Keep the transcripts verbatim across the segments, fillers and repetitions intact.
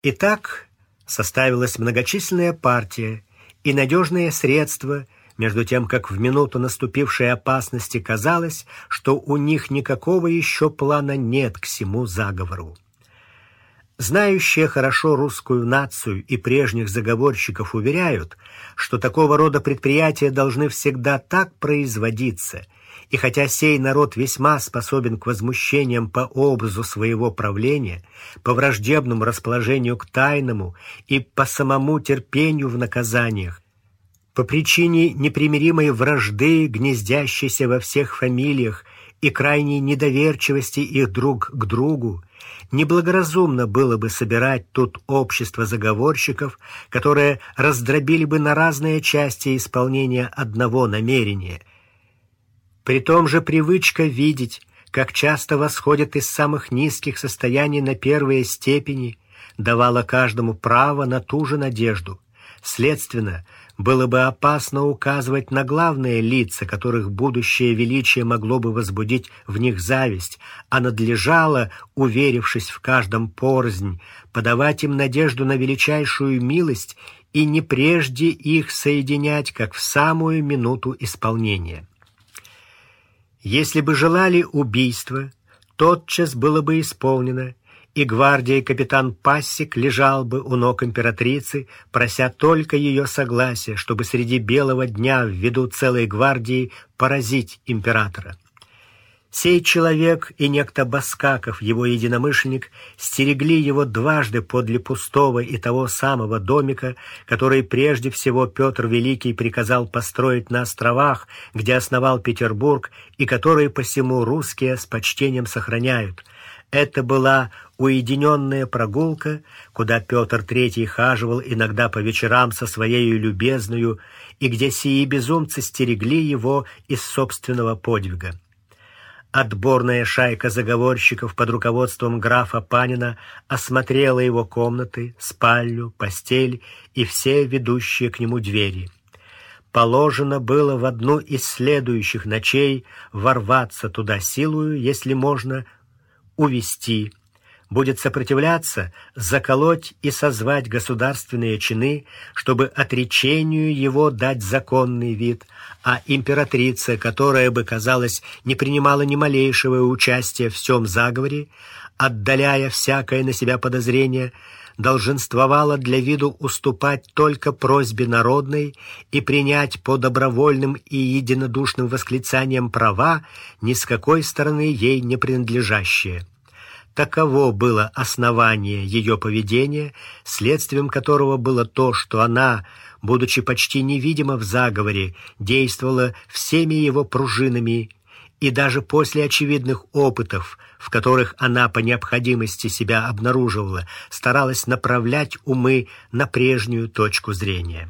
Итак, составилась многочисленная партия и надежные средства, между тем, как в минуту наступившей опасности казалось, что у них никакого еще плана нет к сему заговору. Знающие хорошо русскую нацию и прежних заговорщиков уверяют, что такого рода предприятия должны всегда так производиться, и хотя сей народ весьма способен к возмущениям по образу своего правления, по враждебному расположению к тайному и по самому терпению в наказаниях, по причине непримиримой вражды, гнездящейся во всех фамилиях, и крайней недоверчивости их друг к другу, неблагоразумно было бы собирать тут общество заговорщиков, которые раздробили бы на разные части исполнения одного намерения. При том же привычка видеть, как часто восходят из самых низких состояний на первые степени, давала каждому право на ту же надежду. Следственно, было бы опасно указывать на главные лица, которых будущее величие могло бы возбудить в них зависть, а надлежало, уверившись в каждом порознь, подавать им надежду на величайшую милость и не прежде их соединять, как в самую минуту исполнения. Если бы желали убийства, тотчас было бы исполнено, и гвардии капитан Пассик лежал бы у ног императрицы, прося только ее согласия, чтобы среди белого дня в виду целой гвардии поразить императора. Сей человек и некто Баскаков, его единомышленник, стерегли его дважды подле пустого и того самого домика, который прежде всего Петр Великий приказал построить на островах, где основал Петербург, и который посему русские с почтением сохраняют. Это была уединенная прогулка, куда Петр Третий хаживал иногда по вечерам со своей любезною, и где сии безумцы стерегли его из собственного подвига. Отборная шайка заговорщиков под руководством графа Панина осмотрела его комнаты, спальню, постель и все ведущие к нему двери. Положено было в одну из следующих ночей ворваться туда силою, если можно, увести, будет сопротивляться, заколоть и созвать государственные чины, чтобы отречению его дать законный вид, а императрица, которая бы, казалось, не принимала ни малейшего участия в всем заговоре, отдаляя всякое на себя подозрение, долженствовала для виду уступать только просьбе народной и принять по добровольным и единодушным восклицаниям права, ни с какой стороны ей не принадлежащие. Таково было основание ее поведения, следствием которого было то, что она, будучи почти невидима в заговоре, действовала всеми его пружинами, и даже после очевидных опытов, в которых она по необходимости себя обнаруживала, старалась направлять умы на прежнюю точку зрения.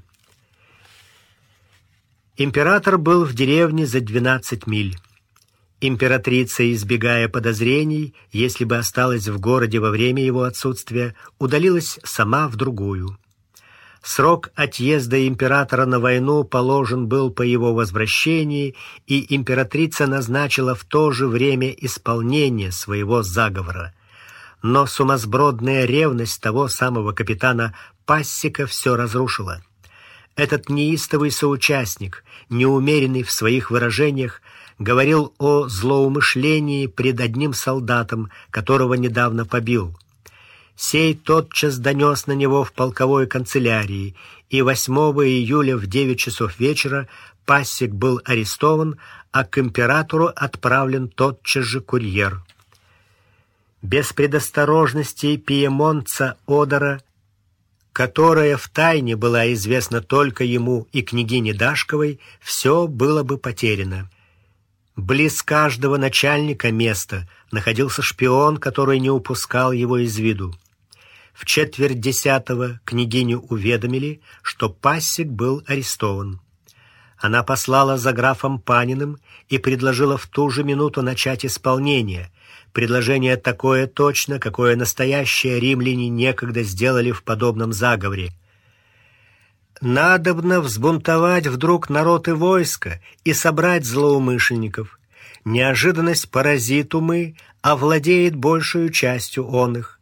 Император был в деревне за двенадцать миль. Императрица, избегая подозрений, если бы осталась в городе во время его отсутствия, удалилась сама в другую. Срок отъезда императора на войну положен был по его возвращении, и императрица назначила в то же время исполнение своего заговора. Но сумасбродная ревность того самого капитана Пассика все разрушила. Этот неистовый соучастник, неумеренный в своих выражениях, говорил о злоумышлении пред одним солдатом, которого недавно побил. Сей тотчас донес на него в полковой канцелярии, и восьмого июля в девять часов вечера Пассик был арестован, а к императору отправлен тотчас же курьер. Без предосторожности пьемонтца Одера, которая втайне была известна только ему и княгине Дашковой, все было бы потеряно. Близ каждого начальника места находился шпион, который не упускал его из виду. В четверть десятого княгиню уведомили, что Пассик был арестован. Она послала за графом Паниным и предложила в ту же минуту начать исполнение. Предложение такое точно, какое настоящие римляне некогда сделали в подобном заговоре. Надобно взбунтовать вдруг народ и войско и собрать злоумышленников. Неожиданность поразит умы, овладеет большую частью он их.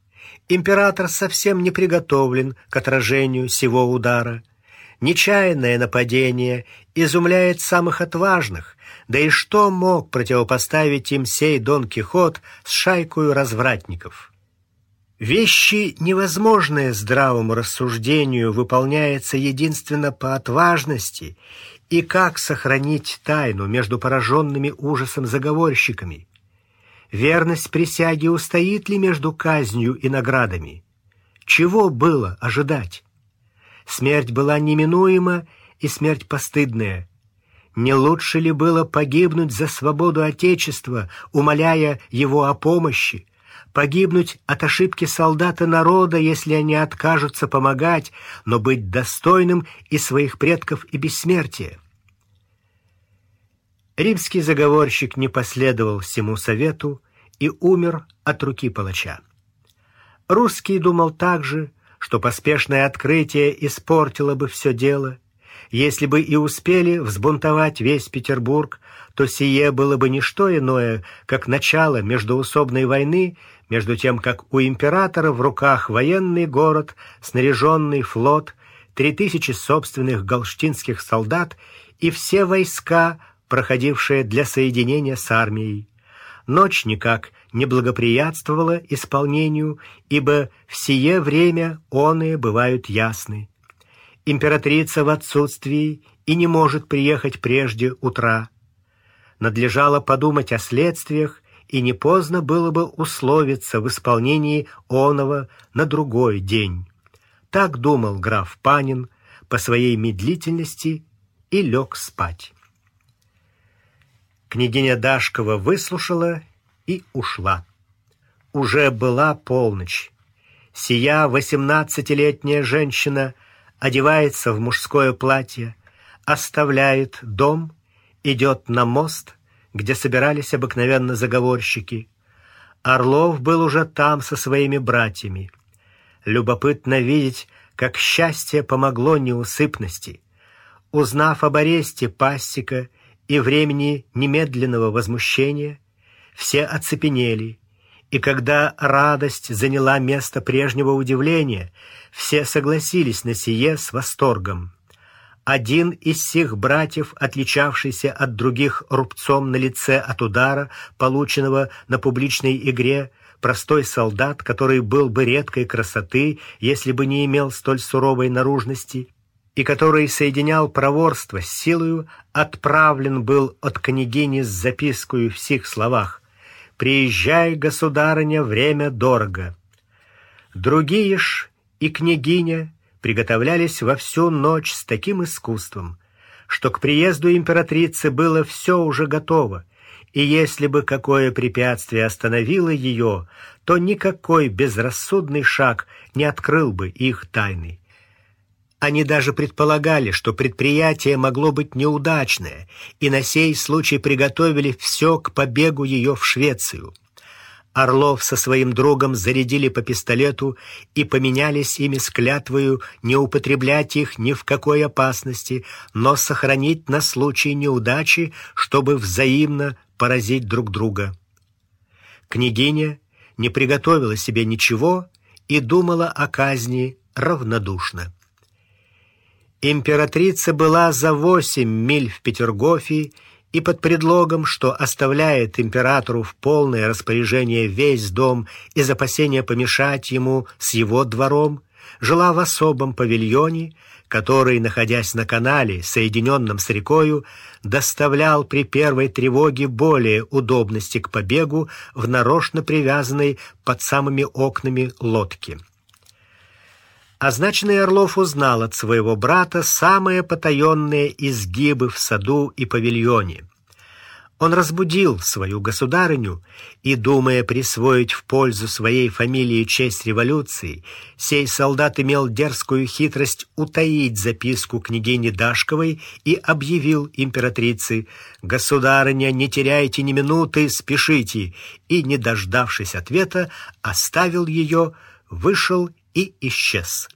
Император совсем не приготовлен к отражению сего удара. Нечаянное нападение изумляет самых отважных, да и что мог противопоставить им сей Дон Кихот с шайкою развратников? Вещи, невозможные здравому рассуждению, выполняются единственно по отважности, и как сохранить тайну между пораженными ужасом заговорщиками? Верность присяге устоит ли между казнью и наградами? Чего было ожидать? Смерть была неминуема, и смерть постыдная. Не лучше ли было погибнуть за свободу Отечества, умоляя его о помощи, погибнуть от ошибки солдата народа, если они откажутся помогать, но быть достойным и своих предков, и бессмертия? Римский заговорщик не последовал всему совету и умер от руки палача. Русский думал также, что поспешное открытие испортило бы все дело. Если бы и успели взбунтовать весь Петербург, то сие было бы не что иное, как начало междоусобной войны, между тем, как у императора в руках военный город, снаряженный флот, три тысячи собственных галштинских солдат и все войска, проходившие для соединения с армией. Ночь никак не благоприятствовала исполнению, ибо в сие время оные бывают ясны. Императрица в отсутствии и не может приехать прежде утра. Надлежало подумать о следствиях, и не поздно было бы условиться в исполнении оного на другой день. Так думал граф Панин по своей медлительности и лег спать. Княгиня Дашкова выслушала и ушла. Уже была полночь. Сия восемнадцатилетняя женщина одевается в мужское платье, оставляет дом, идет на мост, где собирались обыкновенно заговорщики. Орлов был уже там со своими братьями. Любопытно видеть, как счастье помогло неусыпности. Узнав об аресте Пассика и времени немедленного возмущения, все оцепенели, и когда радость заняла место прежнего удивления, все согласились на сие с восторгом. Один из сих братьев, отличавшийся от других рубцом на лице от удара, полученного на публичной игре, простой солдат, который был бы редкой красоты, если бы не имел столь суровой наружности, и который соединял проворство с силою, отправлен был от княгини с запискою в сих словах: «Приезжай, государыня, время дорого». Другие ж и княгиня приготовлялись во всю ночь с таким искусством, что к приезду императрицы было все уже готово, и если бы какое препятствие остановило ее, то никакой безрассудный шаг не открыл бы их тайны. Они даже предполагали, что предприятие могло быть неудачное, и на сей случай приготовили все к побегу ее в Швецию. Орлов со своим другом зарядили по пистолету и поменялись ими с клятвою не употреблять их ни в какой опасности, но сохранить на случай неудачи, чтобы взаимно поразить друг друга. Княгиня не приготовила себе ничего и думала о казни равнодушно. Императрица была за восемь миль в Петергофе, и под предлогом, что оставляет императору в полное распоряжение весь дом из опасения помешать ему с его двором, жила в особом павильоне, который, находясь на канале, соединенном с рекою, доставлял при первой тревоге более удобности к побегу в нарочно привязанной под самыми окнами лодке. Означенный Орлов узнал от своего брата самые потаенные изгибы в саду и павильоне. Он разбудил свою государыню и, думая присвоить в пользу своей фамилии честь революции, сей солдат имел дерзкую хитрость утаить записку княгини Дашковой и объявил императрице: «Государыня, не теряйте ни минуты, спешите», и, не дождавшись ответа, оставил ее, вышел и исчез.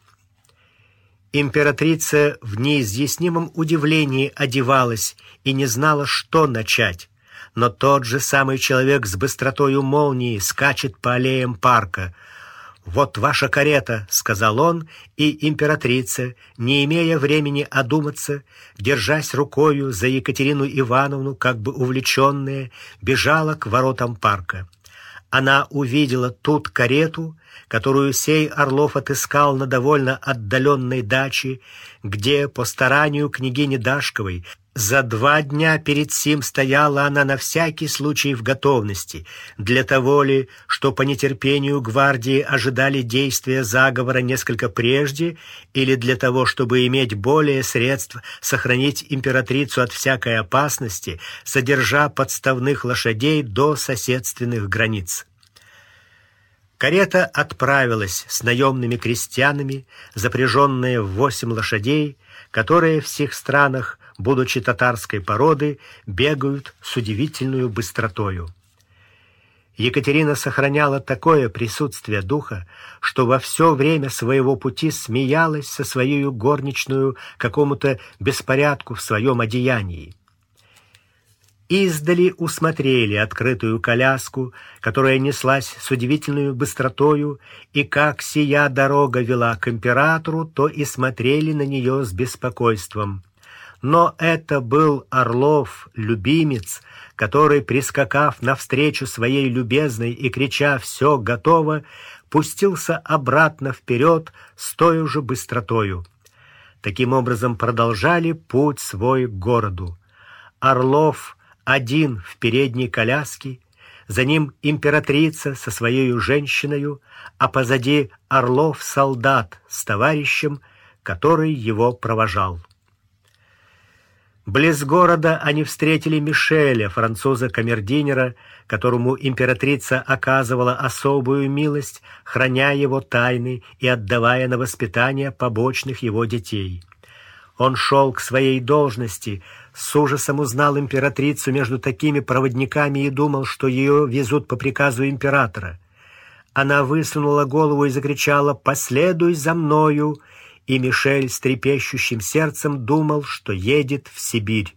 Императрица в неизъяснимом удивлении одевалась и не знала, что начать, но тот же самый человек с быстротою молнии скачет по аллеям парка. «Вот ваша карета», — сказал он, и императрица, не имея времени одуматься, держась рукою за Екатерину Ивановну, как бы увлеченная, бежала к воротам парка. Она увидела тут карету, которую сей Орлов отыскал на довольно отдаленной даче, где, по старанию княгини Дашковой, за два дня перед сим стояла она на всякий случай в готовности, для того ли, что по нетерпению гвардии ожидали действия заговора несколько прежде, или для того, чтобы иметь более средств сохранить императрицу от всякой опасности, содержа подставных лошадей до соседственных границ. Карета отправилась с наемными крестьянами, запряженная в восемь лошадей, которые в сих странах, будучи татарской породы, бегают с удивительной быстротою. Екатерина сохраняла такое присутствие духа, что во все время своего пути смеялась со своей горничную какому-то беспорядку в своем одеянии. Издали усмотрели открытую коляску, которая неслась с удивительной быстротою, и как сия дорога вела к императору, то и смотрели на нее с беспокойством. Но это был Орлов, любимец, который, прискакав навстречу своей любезной и крича «все готово», пустился обратно вперед с той же быстротою. Таким образом продолжали путь свой к городу. Орлов один в передней коляске, за ним императрица со своей женщиною, а позади Орлов солдат с товарищем, который его провожал. Близ города они встретили Мишеля, француза-камердинера, которому императрица оказывала особую милость, храня его тайны и отдавая на воспитание побочных его детей. Он шел к своей должности, с ужасом узнал императрицу между такими проводниками и думал, что ее везут по приказу императора. Она высунула голову и закричала «Последуй за мною!», и Мишель с трепещущим сердцем думал, что едет в Сибирь.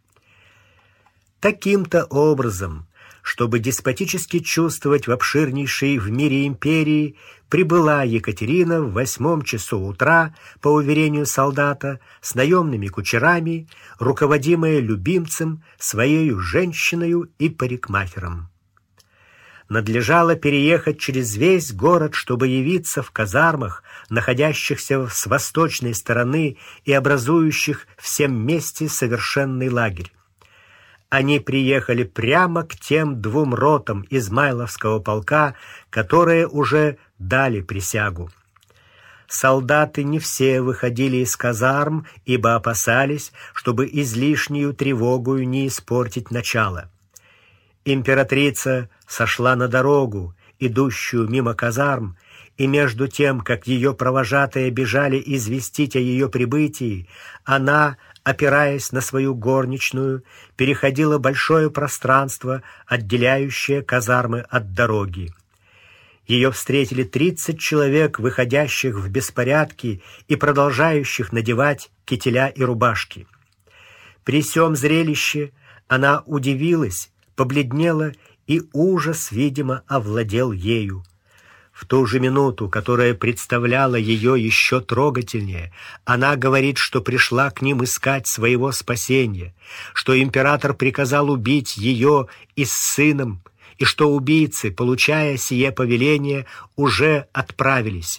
Таким-то образом, чтобы деспотически чувствовать в обширнейшей в мире империи, прибыла Екатерина в восьмом часу утра, по уверению солдата, с наемными кучерами, руководимая любимцем, своею женщиною и парикмахером. Надлежало переехать через весь город, чтобы явиться в казармах, находящихся с восточной стороны и образующих всем месте совершенный лагерь. Они приехали прямо к тем двум ротам Измайловского полка, которые уже дали присягу. Солдаты не все выходили из казарм, ибо опасались, чтобы излишнюю тревогою не испортить начало. Императрица сошла на дорогу, идущую мимо казарм, и между тем, как ее провожатые бежали известить о ее прибытии, она, опираясь на свою горничную, переходила большое пространство, отделяющее казармы от дороги. Ее встретили тридцать человек, выходящих в беспорядке и продолжающих надевать кителя и рубашки. При сём зрелище она удивилась, побледнела, и ужас, видимо, овладел ею. В ту же минуту, которая представляла ее еще трогательнее, она говорит, что пришла к ним искать своего спасения, что император приказал убить ее и с сыном, и что убийцы, получая сие повеление, уже отправились.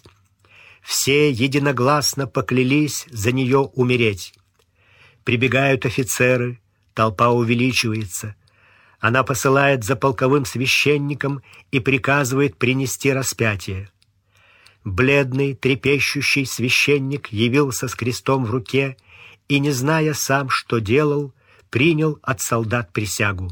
Все единогласно поклялись за нее умереть. Прибегают офицеры, толпа увеличивается. Она посылает за полковым священником и приказывает принести распятие. Бледный, трепещущий священник явился с крестом в руке и, не зная сам, что делал, принял от солдат присягу.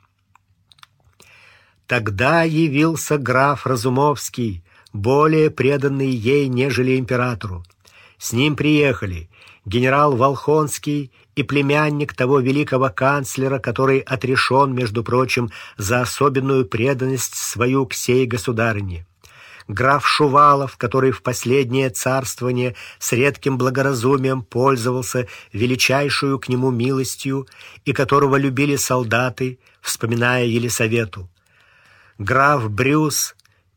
Тогда явился граф Разумовский, более преданный ей, нежели императору. С ним приехали генерал Волхонский и племянник того великого канцлера, который отрешен, между прочим, за особенную преданность свою к сей государыне. Граф Шувалов, который в последнее царствование с редким благоразумием пользовался величайшую к нему милостью и которого любили солдаты, вспоминая Елисавету. Граф Брюс,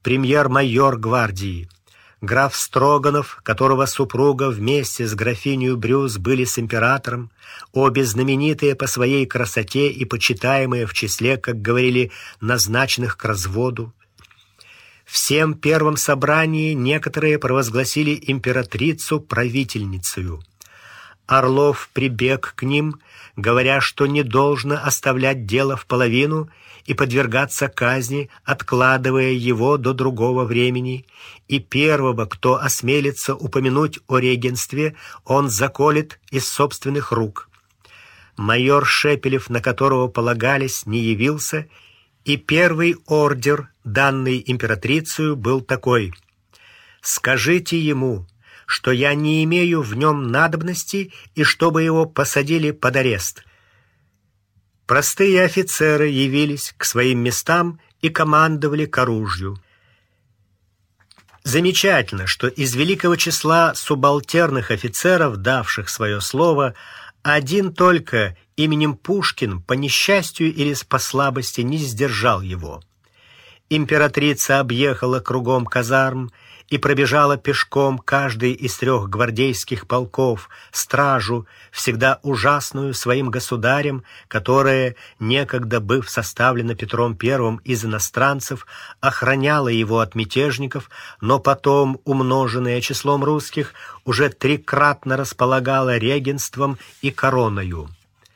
премьер-майор гвардии, граф Строганов, которого супруга вместе с графиней Брюс были с императором, обе знаменитые по своей красоте и почитаемые в числе, как говорили, назначенных к разводу. Всем первом собрании некоторые провозгласили императрицу правительницею. Орлов прибег к ним, говоря, что не должно оставлять дело в половину и подвергаться казни, откладывая его до другого времени, и первого, кто осмелится упомянуть о регенстве, он заколет из собственных рук. Майор Шепелев, на которого полагались, не явился, и первый ордер, данный императрицей, был такой: «Скажите ему, что я не имею в нем надобности и чтобы его посадили под арест». Простые офицеры явились к своим местам и командовали к оружию. Замечательно, что из великого числа субалтерных офицеров, давших свое слово, один только именем Пушкин по несчастью или по слабости не сдержал его. Императрица объехала кругом казарм и пробежала пешком каждый из трех гвардейских полков стражу, всегда ужасную своим государем, которая, некогда быв составлена Петром Первым из иностранцев, охраняла его от мятежников, но потом, умноженная числом русских, уже трикратно располагала регенством и короною.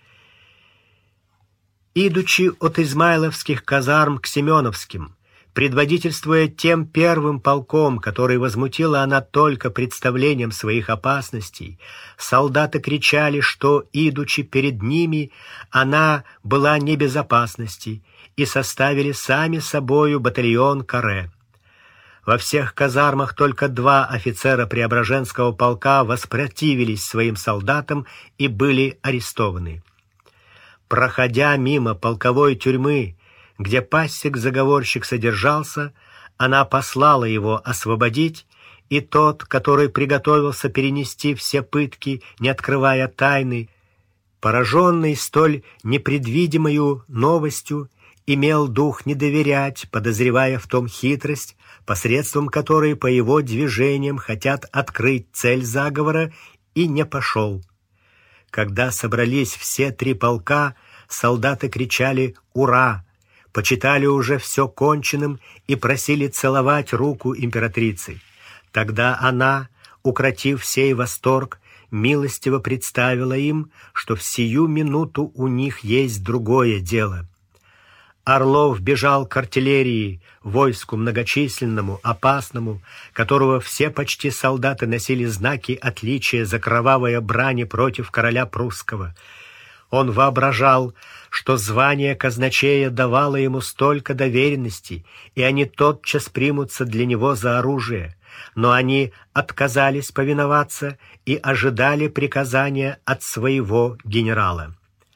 Идучи от Измайловских казарм к Семеновским, предводительствуя тем первым полком, который возмутила она только представлением своих опасностей, солдаты кричали, что, идучи перед ними, она была не без опасности, и составили сами собою батальон каре. Во всех казармах только два офицера Преображенского полка воспротивились своим солдатам и были арестованы. Проходя мимо полковой тюрьмы, где пассик-заговорщик содержался, она послала его освободить, и тот, который приготовился перенести все пытки, не открывая тайны, пораженный столь непредвидимою новостью, имел дух не доверять, подозревая в том хитрость, посредством которой по его движениям хотят открыть цель заговора, и не пошел. Когда собрались все три полка, солдаты кричали «Ура!», почитали уже все конченным и просили целовать руку императрицы. Тогда она, укротив сей восторг, милостиво представила им, что в сию минуту у них есть другое дело. Орлов бежал к артиллерии, войску многочисленному, опасному, которого все почти солдаты носили знаки отличия за кровавые брани против короля прусского. Он воображал, что звание казначея давало ему столько доверенности, и они тотчас примутся для него за оружие, но они отказались повиноваться и ожидали приказания от своего генерала.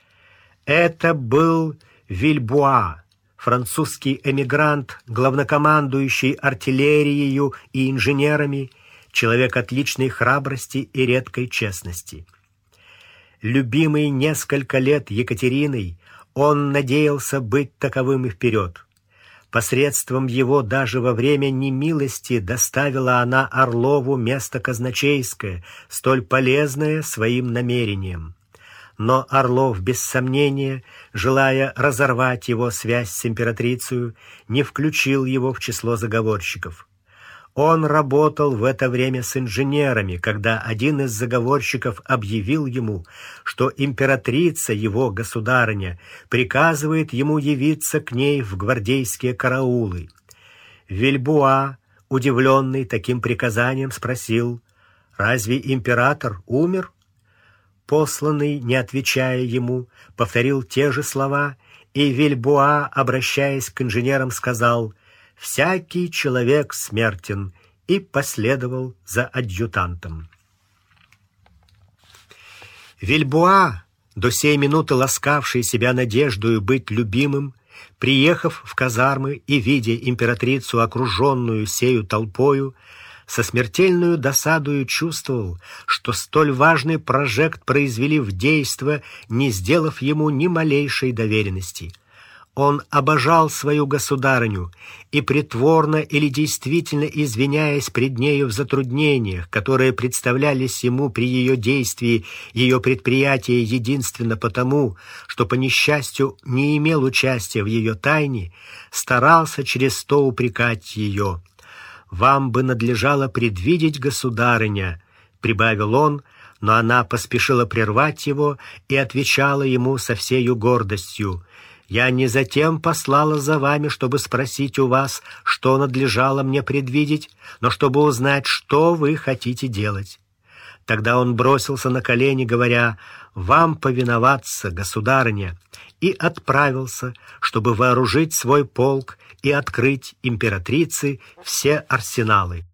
Это был Вильбуа, французский эмигрант, главнокомандующий артиллерией и инженерами, человек отличной храбрости и редкой честности. Любимый несколько лет Екатериной, он надеялся быть таковым и вперед. Посредством его даже во время немилости доставила она Орлову место казначейское, столь полезное своим намерением. Но Орлов, без сомнения, желая разорвать его связь с императрицей, не включил его в число заговорщиков. Он работал в это время с инженерами, когда один из заговорщиков объявил ему, что императрица, его государыня, приказывает ему явиться к ней в гвардейские караулы. Вильбуа, удивленный таким приказанием, спросил: «Разве император умер?» Посланный, не отвечая ему, повторил те же слова, и Вильбуа, обращаясь к инженерам, сказал: «Всякий человек смертен», и последовал за адъютантом. Вильбуа, до сей минуты ласкавший себя надеждою быть любимым, приехав в казармы и видя императрицу, окруженную сею толпою, со смертельную досадою чувствовал, что столь важный прожект произвели в действо, не сделав ему ни малейшей доверенности. Он обожал свою государыню и, притворно или действительно извиняясь пред нею в затруднениях, которые представлялись ему при ее действии, ее предприятия единственно потому, что по несчастью не имел участия в ее тайне, старался через то упрекать ее. «Вам бы надлежало предвидеть, государыня», — прибавил он, но она поспешила прервать его и отвечала ему со всею гордостью: «Я не затем послала за вами, чтобы спросить у вас, что надлежало мне предвидеть, но чтобы узнать, что вы хотите делать». Тогда он бросился на колени, говоря: «Вам повиноваться, государыня», и отправился, чтобы вооружить свой полк и открыть императрице все арсеналы.